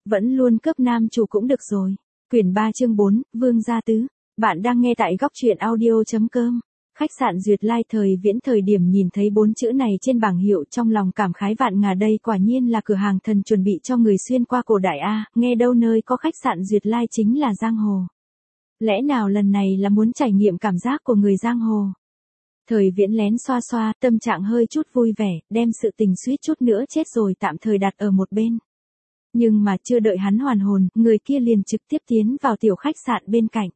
vẫn luôn cướp nam chủ cũng được rồi. Quyển 3 chương 4, Vương Gia Tứ. Bạn đang nghe tại góc truyện audio.com. Khách sạn Duyệt Lai. Thời Viễn thời điểm nhìn thấy 4 chữ này trên bảng hiệu trong lòng cảm khái vạn ngà, đây quả nhiên là cửa hàng thần chuẩn bị cho người xuyên qua cổ đại a, nghe đâu nơi có khách sạn Duyệt Lai chính là giang hồ. Lẽ nào lần này là muốn trải nghiệm cảm giác của người giang hồ? Thời Viễn lén xoa xoa, tâm trạng hơi chút vui vẻ, đem sự tình suýt chút nữa chết rồi tạm thời đặt ở một bên. Nhưng mà chưa đợi hắn hoàn hồn, người kia liền trực tiếp tiến vào tiểu khách sạn bên cạnh.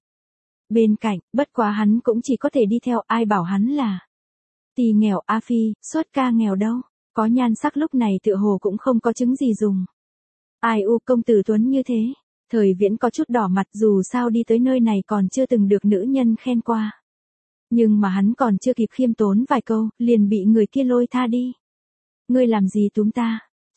Bất quá hắn cũng chỉ có thể đi theo, ai bảo hắn là tỳ nghèo A Phi, xuất ca nghèo đâu, có nhan sắc lúc này tựa hồ cũng không có chứng gì dùng. Ai u công tử tuấn như thế, Thời Viễn có chút đỏ mặt, dù sao đi tới nơi này còn chưa từng được nữ nhân khen qua. Nhưng mà hắn còn chưa kịp khiêm tốn vài câu, liền bị người kia lôi tha đi. Ngươi làm gì túm ta?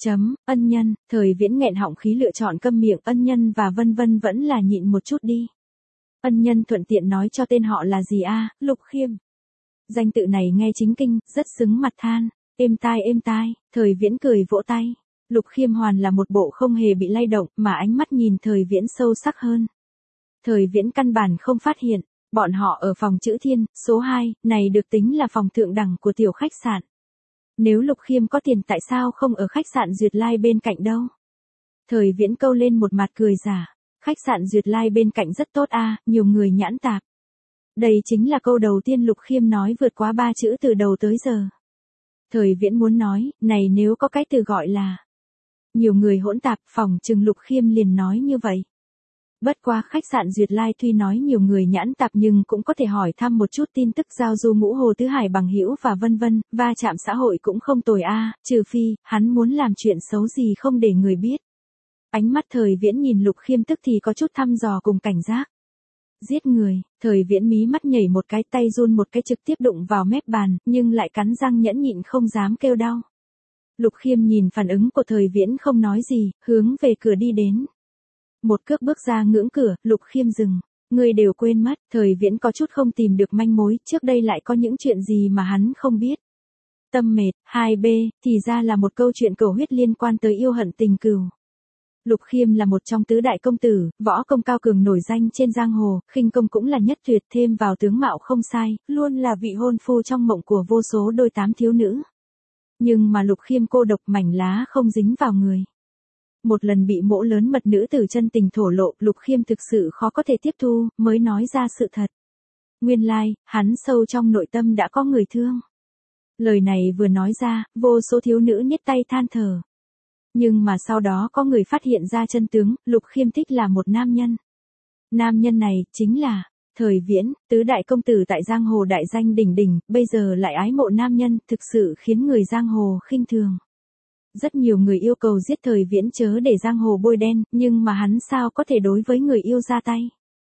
Ân nhân. Thời Viễn nghẹn họng khí lựa chọn câm miệng. Ân nhân và vân vân vẫn là nhịn một chút đi. Ân nhân thuận tiện nói cho tên họ là gì a? Lục Khiêm. Danh tự này nghe chính kinh, rất xứng mặt than. Êm tai. Thời Viễn cười vỗ tay. Lục Khiêm hoàn là một bộ không hề bị lay động, mà ánh mắt nhìn Thời Viễn sâu sắc hơn. Thời Viễn căn bản không phát hiện, bọn họ ở phòng chữ thiên, số 2, này được tính là phòng thượng đẳng của tiểu khách sạn. Nếu Lục Khiêm có tiền tại sao không ở khách sạn Duyệt Lai bên cạnh đâu? Thời Viễn câu lên một mặt cười giả. Khách sạn Duyệt Lai bên cạnh rất tốt a, nhiều người nhãn tạp. Đây chính là câu đầu tiên Lục Khiêm nói vượt quá 3 chữ từ đầu tới giờ. Thời Viễn muốn nói, này nếu có cái từ gọi là nhiều người hỗn tạp, phòng chừng Lục Khiêm liền nói như vậy. Bất quá khách sạn Duyệt Lai tuy nói nhiều người nhãn tạp nhưng cũng có thể hỏi thăm một chút tin tức giao du ngũ hồ tứ hải bằng hữu và vân vân, va chạm xã hội cũng không tồi a, trừ phi hắn muốn làm chuyện xấu gì không để người biết. Ánh mắt Thời Viễn nhìn Lục Khiêm tức thì có chút thăm dò cùng cảnh giác. Giết người. Thời Viễn mí mắt nhảy một cái, tay run một cái trực tiếp đụng vào mép bàn, nhưng lại cắn răng nhẫn nhịn không dám kêu đau. Lục Khiêm nhìn phản ứng của Thời Viễn không nói gì, hướng về cửa đi đến. Một cước bước ra ngưỡng cửa, Lục Khiêm dừng. Người đều quên mất. Thời Viễn có chút không tìm được manh mối, trước đây lại có những chuyện gì mà hắn không biết. Tâm mệt, 2B, thì ra là một câu chuyện cầu huyết liên quan tới yêu hận tình cừu. Lục Khiêm là một trong tứ đại công tử, võ công cao cường nổi danh trên giang hồ, khinh công cũng là nhất tuyệt, thêm vào tướng mạo không sai, luôn là vị hôn phu trong mộng của vô số đôi tám thiếu nữ. Nhưng mà Lục Khiêm cô độc, mảnh lá không dính vào người. Một lần bị mỗ lớn mật nữ tử chân tình thổ lộ, Lục Khiêm thực sự khó có thể tiếp thu, mới nói ra sự thật. Nguyên lai, hắn sâu trong nội tâm đã có người thương. Lời này vừa nói ra, vô số thiếu nữ niết tay than thở. Nhưng mà sau đó có người phát hiện ra chân tướng, Lục Khiêm thích là một nam nhân. Nam nhân này, chính là Thời Viễn, tứ đại công tử tại giang hồ đại danh đỉnh đỉnh, bây giờ lại ái mộ nam nhân, thực sự khiến người giang hồ khinh thường. Rất nhiều người yêu cầu giết Thời Viễn chớ để giang hồ bôi đen, nhưng mà hắn sao có thể đối với người yêu ra tay.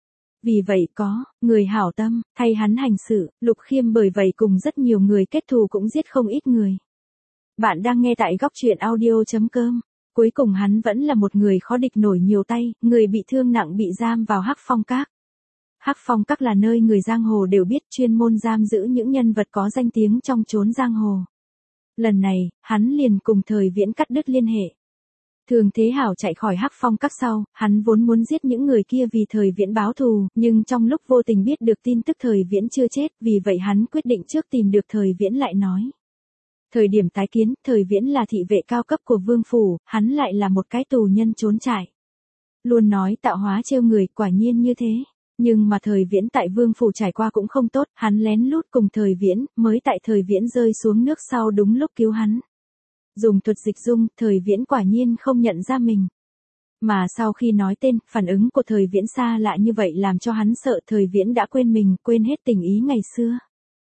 Vì vậy có người hảo tâm, thay hắn hành sự, Lục Khiêm bởi vậy cùng rất nhiều người kết thù cũng giết không ít người. Bạn đang nghe tại góc truyện audio.com. Cuối cùng hắn vẫn là một người khó địch nổi nhiều tay, người bị thương nặng bị giam vào Hắc Phong Các. Hắc Phong Các là nơi người giang hồ đều biết, chuyên môn giam giữ những nhân vật có danh tiếng trong chốn giang hồ. Lần này, hắn liền cùng Thời Viễn cắt đứt liên hệ. Thường Thế Hảo chạy khỏi Hắc Phong Các sau, hắn vốn muốn giết những người kia vì Thời Viễn báo thù, nhưng trong lúc vô tình biết được tin tức Thời Viễn chưa chết, vì vậy hắn quyết định trước tìm được Thời Viễn lại nói. Thời điểm tái kiến, Thời Viễn là thị vệ cao cấp của vương phủ, hắn lại là một cái tù nhân trốn trại. Luôn nói tạo hóa trêu người, quả nhiên như thế. Nhưng mà Thời Viễn tại vương phủ trải qua cũng không tốt, hắn lén lút cùng Thời Viễn, mới tại Thời Viễn rơi xuống nước sau đúng lúc cứu hắn. Dùng thuật dịch dung, Thời Viễn quả nhiên không nhận ra mình. Mà sau khi nói tên, phản ứng của Thời Viễn xa lạ như vậy làm cho hắn sợ Thời Viễn đã quên mình, quên hết tình ý ngày xưa.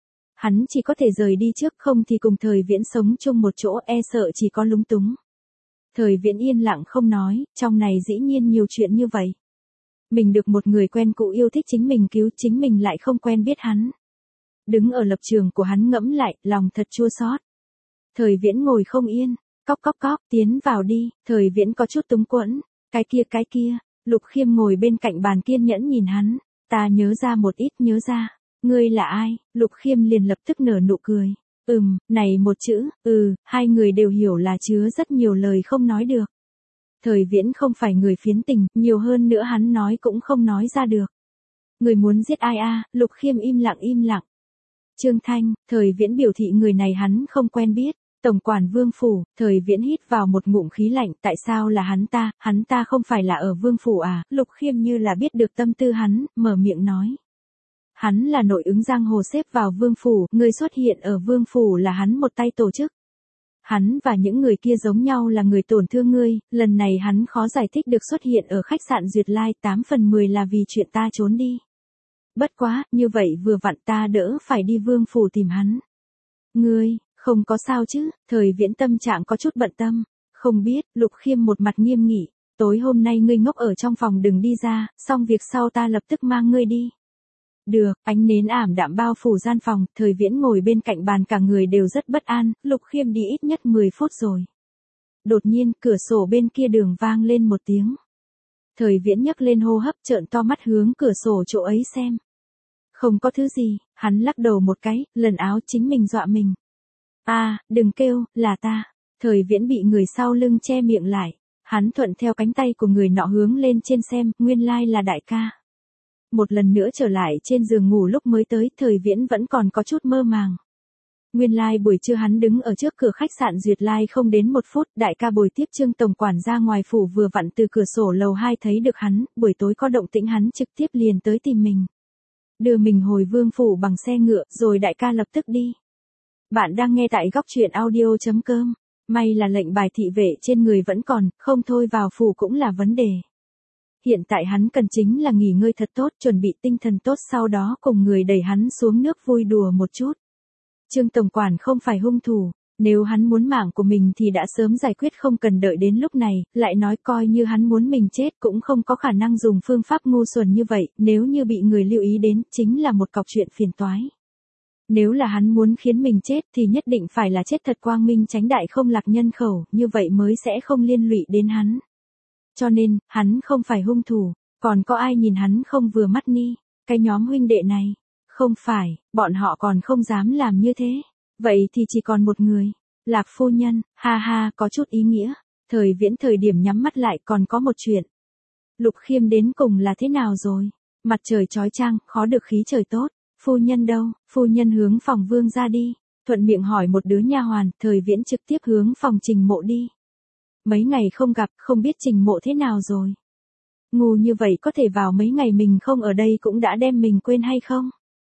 Hắn chỉ có thể rời đi trước, không thì cùng Thời Viễn sống chung một chỗ e sợ chỉ có lúng túng. Thời Viễn yên lặng không nói, trong này dĩ nhiên nhiều chuyện như vậy. Mình được một người quen cũ yêu thích chính mình cứu, chính mình lại không quen biết hắn. Đứng ở lập trường của hắn ngẫm lại, lòng thật chua xót. Thời Viễn ngồi không yên, cóc, tiến vào đi. Thời Viễn có chút túng quẫn, cái kia. Lục Khiêm ngồi bên cạnh bàn kiên nhẫn nhìn hắn, ta nhớ ra một ít, nhớ ra. Ngươi là ai? Lục Khiêm liền lập tức nở nụ cười. Này một chữ, hai người đều hiểu là chứa rất nhiều lời không nói được. Thời Viễn không phải người phiến tình, nhiều hơn nữa hắn nói cũng không nói ra được. Người muốn giết ai a? Lục Khiêm im lặng im lặng. Trương Thanh, Thời Viễn biểu thị người này hắn không quen biết. Tổng quản Vương Phủ, Thời Viễn hít vào một ngụm khí lạnh, tại sao là hắn ta không phải là ở Vương Phủ à? Lục Khiêm như là biết được tâm tư hắn, mở miệng nói. Hắn là nội ứng giang hồ xếp vào Vương Phủ, người xuất hiện ở Vương Phủ là hắn một tay tổ chức. Hắn và những người kia giống nhau là người tổn thương ngươi, lần này hắn khó giải thích được xuất hiện ở khách sạn Duyệt Lai, 8 phần 10 là vì chuyện ta trốn đi. Bất quá, như vậy vừa vặn ta đỡ phải đi Vương Phủ tìm hắn. Ngươi, không có sao chứ? Thời Viễn tâm trạng có chút bận tâm. Không biết, Lục Khiêm một mặt nghiêm nghị, tối hôm nay ngươi ngốc ở trong phòng đừng đi ra, xong việc sau ta lập tức mang ngươi đi. Được, ánh nến ảm đạm bao phủ gian phòng, Thời Viễn ngồi bên cạnh bàn cả người đều rất bất an, Lục Khiêm đi ít nhất 10 phút rồi. Đột nhiên, cửa sổ bên kia đường vang lên một tiếng. Thời Viễn nhấc lên hô hấp trợn to mắt hướng cửa sổ chỗ ấy xem. Không có thứ gì, hắn lắc đầu một cái, lần áo chính mình dọa mình. Đừng kêu, là ta. Thời Viễn bị người sau lưng che miệng lại. Hắn thuận theo cánh tay của người nọ hướng lên trên xem, nguyên lai là đại ca. Một lần nữa trở lại trên giường ngủ lúc mới tới, Thời Viễn vẫn còn có chút mơ màng. Nguyên lai buổi trưa hắn đứng ở trước cửa khách sạn Duyệt Lai không đến 1 phút, đại ca bồi tiếp Trương tổng quản ra ngoài phủ vừa vặn từ cửa sổ lầu 2 thấy được hắn, buổi tối có động tĩnh hắn trực tiếp liền tới tìm mình. Đưa mình hồi Vương Phủ bằng xe ngựa, rồi đại ca lập tức đi. Bạn đang nghe tại góc truyện audio.com. May là lệnh bài thị vệ trên người vẫn còn, không thôi vào phủ cũng là vấn đề. Hiện tại hắn cần chính là nghỉ ngơi thật tốt, chuẩn bị tinh thần tốt, sau đó cùng người đẩy hắn xuống nước vui đùa một chút. Trương tổng quản không phải hung thủ, nếu hắn muốn mạng của mình thì đã sớm giải quyết không cần đợi đến lúc này, lại nói coi như hắn muốn mình chết cũng không có khả năng dùng phương pháp ngu xuẩn như vậy, nếu như bị người lưu ý đến, chính là một cọc chuyện phiền toái. Nếu là hắn muốn khiến mình chết thì nhất định phải là chết thật quang minh chánh đại không lạc nhân khẩu, như vậy mới sẽ không liên lụy đến hắn. Cho nên, hắn không phải hung thủ, còn có ai nhìn hắn không vừa mắt ni, cái nhóm huynh đệ này. Không phải, bọn họ còn không dám làm như thế. Vậy thì chỉ còn một người. Lạc phu nhân, ha ha, có chút ý nghĩa. Thời Viễn thời điểm nhắm mắt lại còn có một chuyện. Lục Khiêm đến cùng là thế nào rồi? Mặt trời chói chang, khó được khí trời tốt. Phu nhân đâu? Phu nhân hướng phòng Vương ra đi. Thuận miệng hỏi một đứa nha hoàn, Thời Viễn trực tiếp hướng phòng Trình Mộ đi. Mấy ngày không gặp, không biết Trình Mộ thế nào rồi? Ngu như vậy có thể vào mấy ngày mình không ở đây cũng đã đem mình quên hay không?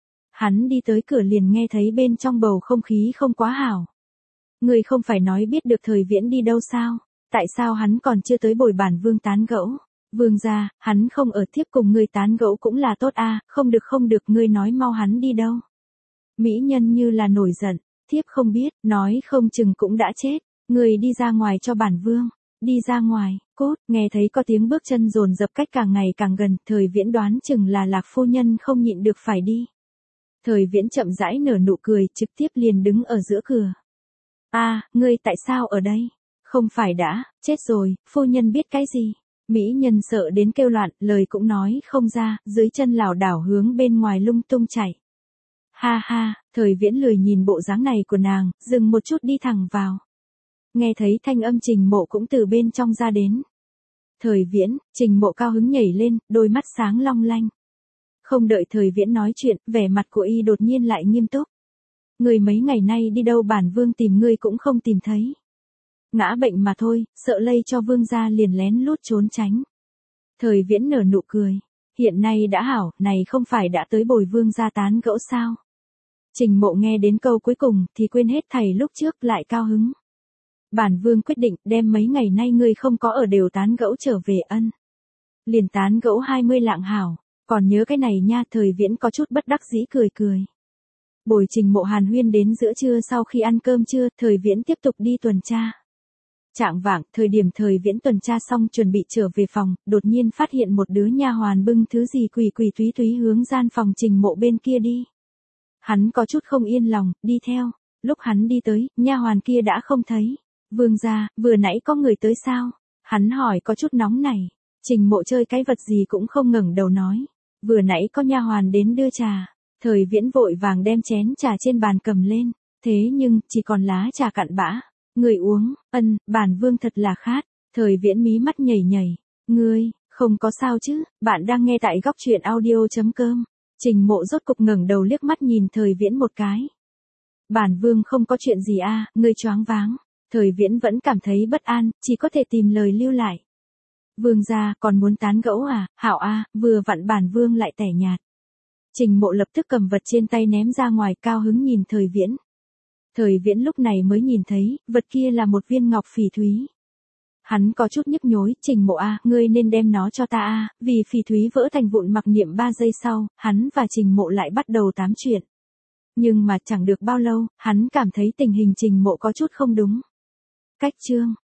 Hắn đi tới cửa liền nghe thấy bên trong bầu không khí không quá hảo. Người không phải nói biết được Thời Viễn đi đâu sao? Tại sao hắn còn chưa tới bồi bản Vương tán gẫu? Vương gia, hắn không ở tiếp cùng ngươi tán gẫu cũng là tốt a, không được, ngươi nói mau hắn đi đâu? Mỹ nhân như là nổi giận, thiếp không biết, nói không chừng cũng đã chết, ngươi đi ra ngoài cho bản Vương. Đi ra ngoài, cốt, nghe thấy có tiếng bước chân dồn dập cách càng ngày càng gần, Thời Viễn đoán chừng là Lạc phu nhân không nhịn được phải đi. Thời Viễn chậm rãi nở nụ cười, trực tiếp liền đứng ở giữa cửa. Ngươi tại sao ở đây? Không phải đã, chết rồi, phu nhân biết cái gì? Mỹ nhân sợ đến kêu loạn, lời cũng nói không ra, dưới chân lảo đảo hướng bên ngoài lung tung chạy. Ha ha, Thời Viễn lười nhìn bộ dáng này của nàng, dừng một chút đi thẳng vào. Nghe thấy thanh âm Trình Mộ cũng từ bên trong ra đến. Thời Viễn, Trình Mộ cao hứng nhảy lên, đôi mắt sáng long lanh. Không đợi Thời Viễn nói chuyện, vẻ mặt của y đột nhiên lại nghiêm túc. Người mấy ngày nay đi đâu bản Vương tìm ngươi cũng không tìm thấy. Ngã bệnh mà thôi, sợ lây cho Vương gia liền lén lút trốn tránh. Thời Viễn nở nụ cười. Hiện nay đã hảo, này không phải đã tới bồi Vương gia tán gẫu sao? Trình Mộ nghe đến câu cuối cùng thì quên hết thảy lúc trước lại cao hứng. Bản Vương quyết định đem mấy ngày nay ngươi không có ở đều tán gẫu trở về ân. Liền tán gẫu 20 lạng hảo. Còn nhớ cái này nha, Thời Viễn có chút bất đắc dĩ cười cười. Bồi Trình Mộ hàn huyên đến giữa trưa, sau khi ăn cơm trưa, Thời Viễn tiếp tục đi tuần tra. Trạng vạng, thời điểm Thời Viễn tuần tra xong chuẩn bị trở về phòng, đột nhiên phát hiện một đứa nha hoàn bưng thứ gì quỳ quỳ túy túy hướng gian phòng Trình Mộ bên kia đi. Hắn có chút không yên lòng, đi theo. Lúc hắn đi tới, nha hoàn kia đã không thấy. Vương gia, vừa nãy có người tới sao? Hắn hỏi có chút nóng này. Trình Mộ chơi cái vật gì cũng không ngẩng đầu nói. Vừa nãy có nha hoàn đến đưa trà. Thời Viễn vội vàng đem chén trà trên bàn cầm lên. Thế nhưng, chỉ còn lá trà cạn bã. Người uống, bản Vương thật là khát. Thời Viễn mí mắt nhảy nhảy. Ngươi, không có sao chứ, bạn đang nghe tại góc truyện audio.com. Trình Mộ rốt cục ngẩng đầu liếc mắt nhìn Thời Viễn một cái. Bản vương không có chuyện gì a, ngươi choáng váng. Thời Viễn vẫn cảm thấy bất an, chỉ có thể tìm lời lưu lại. Vương gia, còn muốn tán gẫu à, hảo a, vừa vặn bản vương lại tẻ nhạt. Trình Mộ lập tức cầm vật trên tay ném ra ngoài, cao hứng nhìn Thời Viễn. Thời Viễn lúc này mới nhìn thấy, vật kia là một viên ngọc phỉ thúy. Hắn có chút nhức nhối, Trình Mộ a, ngươi nên đem nó cho ta a, vì phỉ thúy vỡ thành vụn. Mặc niệm 3 giây sau, hắn và Trình Mộ lại bắt đầu tám chuyện. Nhưng mà chẳng được bao lâu, hắn cảm thấy tình hình Trình Mộ có chút không đúng. Cách chương